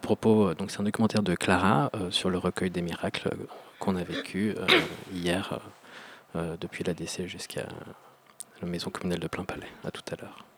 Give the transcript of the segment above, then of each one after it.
propos, donc c'est un documentaire de Clara sur le recueil des miracles qu'on a vécu hier depuis l'ADC jusqu'à la maison communale de Plainpalais. À tout à l'heure.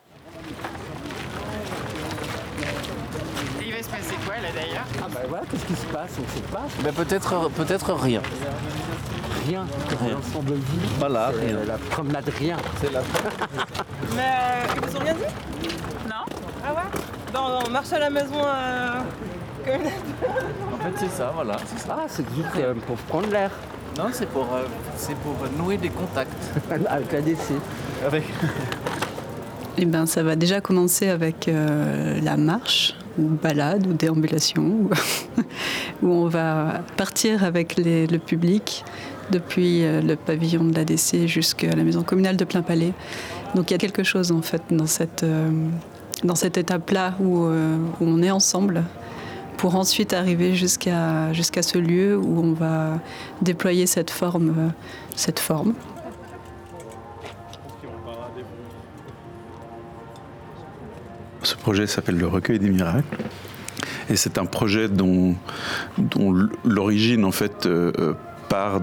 Et il va se passer quoi là d'ailleurs? Ah bah voilà, qu'est-ce qui se passe? On ne sait pas. Ben peut-être rien. Rien. L'ensemble de vie. Voilà, c'est rien. la promenade rien. C'est la Mais ils vous ont rien dit? Non? Ah ouais? On marche à la maison communale. En fait c'est ça, voilà. C'est ça. Ah, c'est juste pour prendre l'air. Non, c'est pour nouer des contacts. Avec la DC. Avec... Eh ben, ça va déjà commencer avec la marche, ou balade, ou déambulation, où on va partir avec le public depuis le pavillon de l'ADC jusqu'à la maison communale de Plainpalais. Donc il y a quelque chose en fait dans cette étape-là où on est ensemble pour ensuite arriver jusqu'à ce lieu où on va déployer cette forme. Ce projet s'appelle le Recueil des miracles et c'est un projet dont l'origine en fait part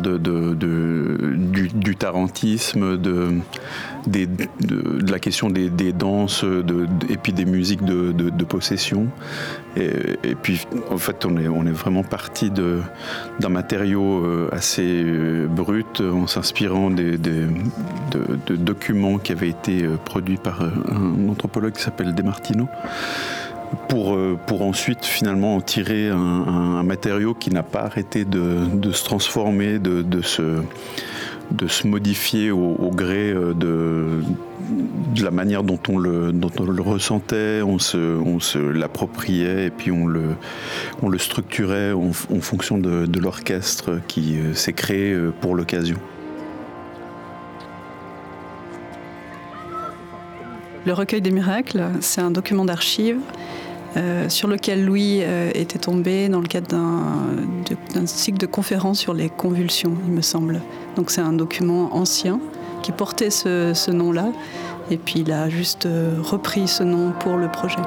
du tarantisme, de la question des danses et puis des musiques de possession. Et puis en fait on est vraiment parti d'un matériau assez brut en s'inspirant de documents qui avaient été produits par un anthropologue qui s'appelle Demartino. Pour ensuite finalement en tirer un matériau qui n'a pas arrêté de se transformer, de se modifier au gré de la manière dont on le ressentait, on se l'appropriait et puis on le structurait en fonction de l'orchestre qui s'est créé pour l'occasion. Le recueil des miracles, c'est un document d'archives sur lequel Louis était tombé dans le cadre d'un cycle de conférences sur les convulsions, il me semble. Donc c'est un document ancien qui portait ce nom-là, et puis il a juste repris ce nom pour le projet.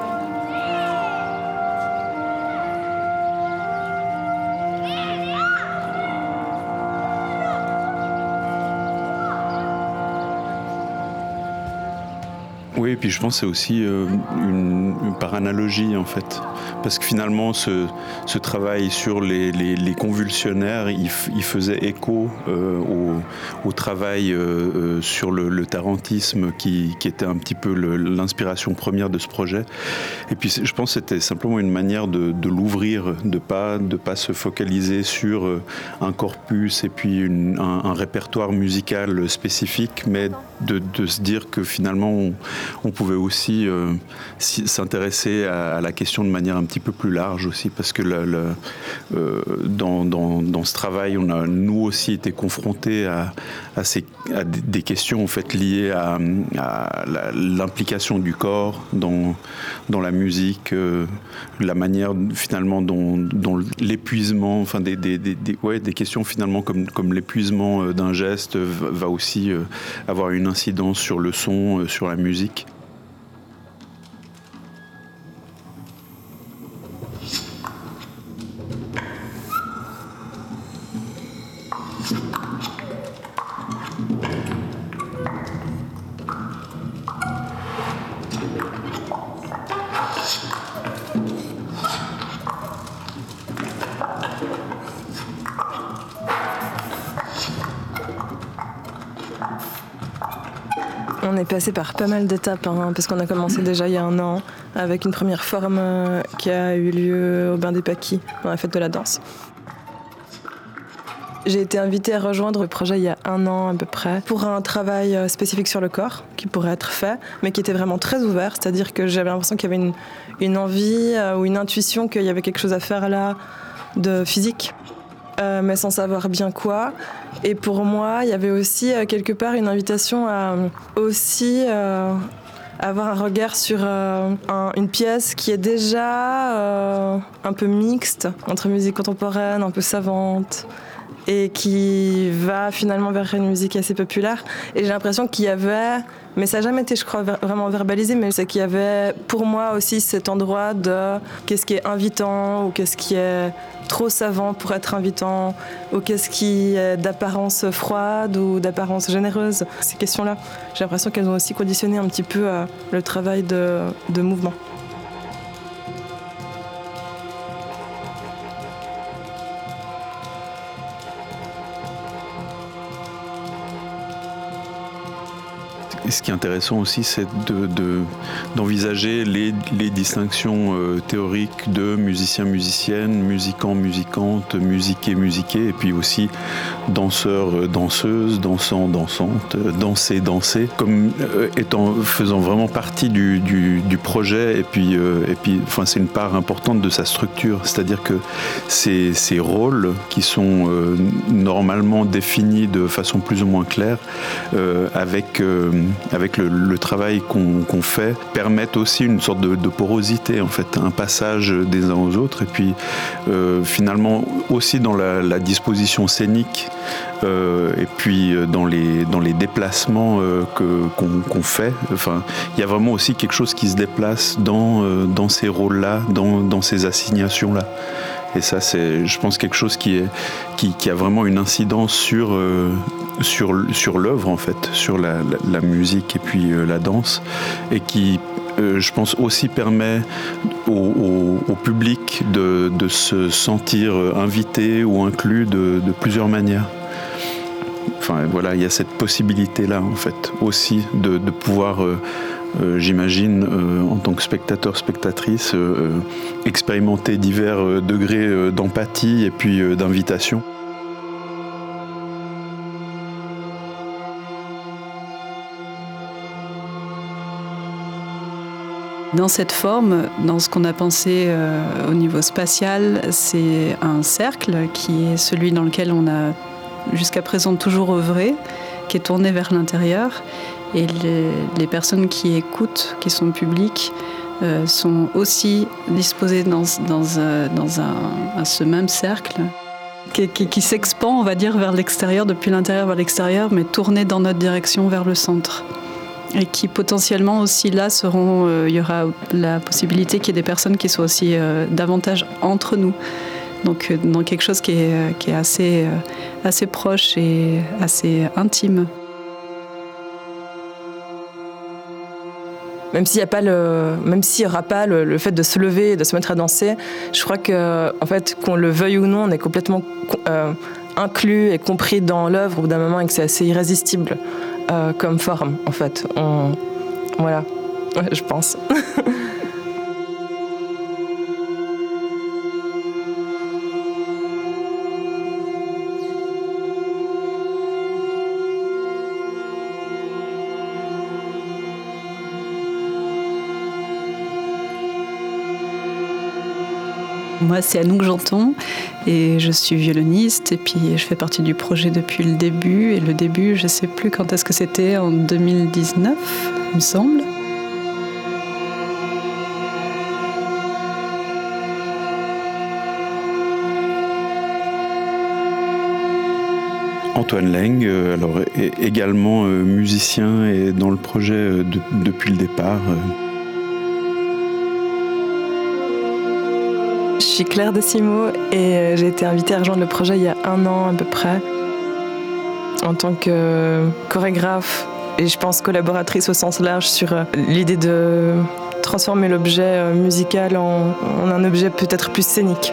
Oui, et puis je pense que c'est aussi par analogie en fait, parce que finalement ce travail sur les convulsionnaires, il faisait écho au travail sur le tarantisme qui était un petit peu l'inspiration première de ce projet. Et puis je pense que c'était simplement une manière de l'ouvrir, de pas se focaliser sur un corpus et puis un répertoire musical spécifique, mais de se dire que finalement on pouvait aussi s'intéresser à la question de manière un petit peu plus large aussi, parce que dans ce travail, on a nous aussi été confrontés à des questions en fait liées à l'implication du corps dans la musique, la manière finalement dont l'épuisement, enfin des questions finalement comme l'épuisement d'un geste va aussi avoir une incidence sur le son, sur la musique. On est passé par pas mal d'étapes, parce qu'on a commencé déjà il y a 1 an avec une première forme qui a eu lieu au Bain des Paquis, dans la fête de la danse. J'ai été invitée à rejoindre le projet il y a 1 an à peu près pour un travail spécifique sur le corps qui pourrait être fait, mais qui était vraiment très ouvert, c'est-à-dire que j'avais l'impression qu'il y avait une envie ou une intuition qu'il y avait quelque chose à faire là de physique. Mais sans savoir bien quoi. Et pour moi, il y avait aussi quelque part une invitation à aussi avoir un regard sur une pièce qui est déjà un peu mixte entre musique contemporaine, un peu savante, et qui va finalement vers une musique assez populaire. Et j'ai l'impression qu'il y avait, mais ça n'a jamais été, je crois, vraiment verbalisé, mais c'est qu'il y avait pour moi aussi cet endroit de qu'est-ce qui est invitant ou qu'est-ce qui est trop savant pour être invitant ou qu'est-ce qui est d'apparence froide ou d'apparence généreuse. Ces questions-là, j'ai l'impression qu'elles ont aussi conditionné un petit peu le travail de mouvement. Et ce qui est intéressant aussi, c'est d'envisager les distinctions théoriques de musiciens-musiciennes, musicants-musicantes, musiqués-musiqués, et puis aussi danseurs-danseuses, dansants-dansantes, danser-danser, comme faisant vraiment partie du projet, et puis enfin, c'est une part importante de sa structure, c'est-à-dire que ces rôles qui sont normalement définis de façon plus ou moins claire, avec le travail qu'on fait, permettent aussi une sorte de porosité, en fait, un passage des uns aux autres, et puis finalement aussi dans la disposition scénique, et puis dans les déplacements qu'on fait. Enfin, il y a vraiment aussi quelque chose qui se déplace dans ces rôles-là, dans ces assignations-là. Et ça, c'est, je pense, quelque chose qui a vraiment une incidence sur l'œuvre, en fait, sur la musique et puis la danse, et qui, je pense, aussi permet au public de se sentir invité ou inclus de plusieurs manières. Enfin, voilà, il y a cette possibilité-là, en fait, aussi de pouvoir... j'imagine, en tant que spectateur, spectatrice, expérimenter divers degrés d'empathie et puis d'invitation. Dans cette forme, dans ce qu'on a pensé au niveau spatial, c'est un cercle qui est celui dans lequel on a jusqu'à présent toujours œuvré, qui est tourné vers l'intérieur. Et les personnes qui écoutent, qui sont publiques, sont aussi disposées dans ce même cercle qui s'expand, on va dire, vers l'extérieur, depuis l'intérieur vers l'extérieur, mais tourné dans notre direction vers le centre. Et qui potentiellement aussi là il y aura la possibilité qu'il y ait des personnes qui soient aussi davantage entre nous. Donc dans quelque chose qui est assez proche et assez intime. Même s'il n'y aura pas le fait de se lever et de se mettre à danser, je crois que, en fait, qu'on le veuille ou non, on est complètement inclus et compris dans l'œuvre au bout d'un moment et que c'est assez irrésistible comme forme, en fait. Voilà, ouais, je pense. Moi, c'est Anouk Janton et je suis violoniste et puis je fais partie du projet depuis le début. Et le début, je ne sais plus quand est-ce que c'était, en 2019, il me semble. Antoine Leng, alors également musicien et dans le projet depuis le départ. Je suis Claire Decimo et j'ai été invitée à rejoindre le projet il y a 1 an à peu près en tant que chorégraphe et je pense collaboratrice au sens large sur l'idée de transformer l'objet musical en un objet peut-être plus scénique.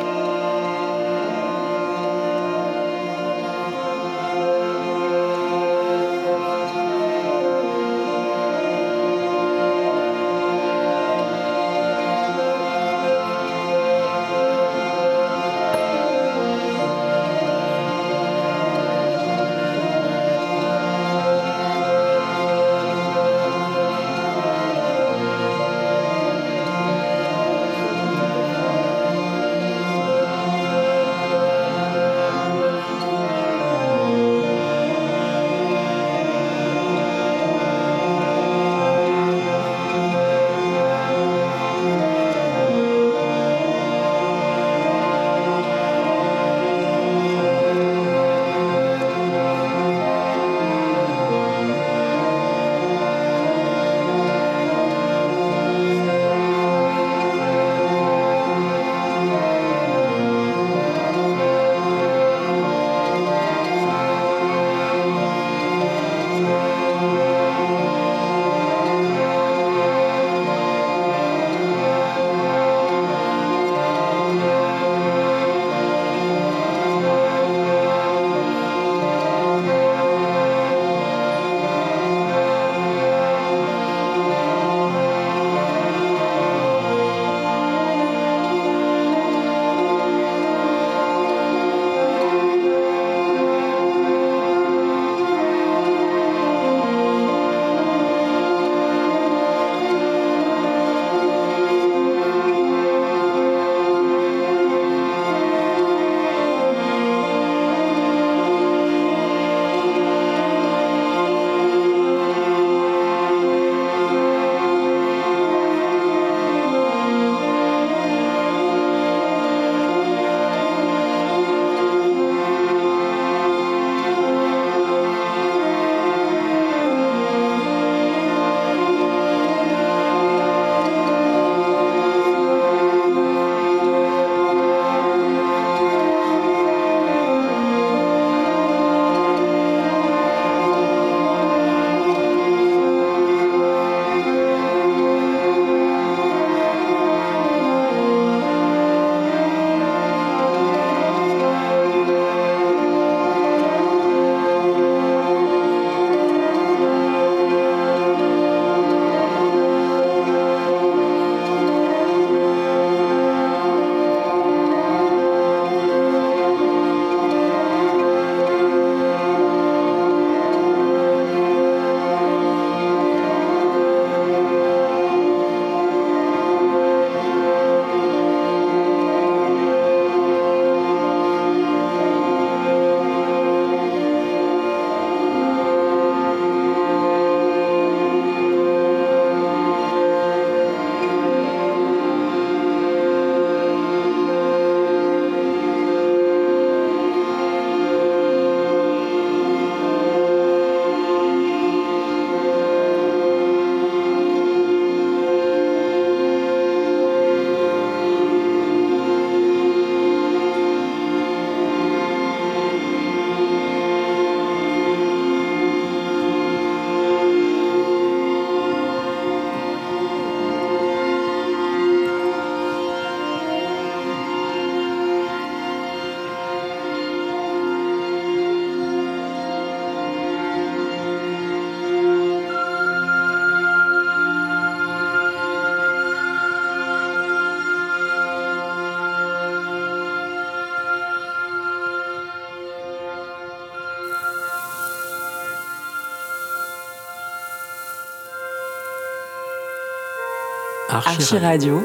Archi Radio.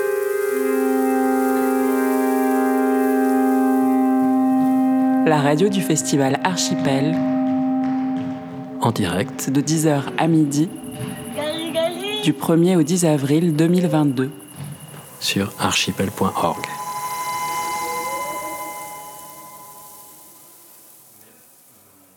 La radio du festival Archipel. En direct de 10h à midi. Du 1er au 10 avril 2022. sur archipel.org.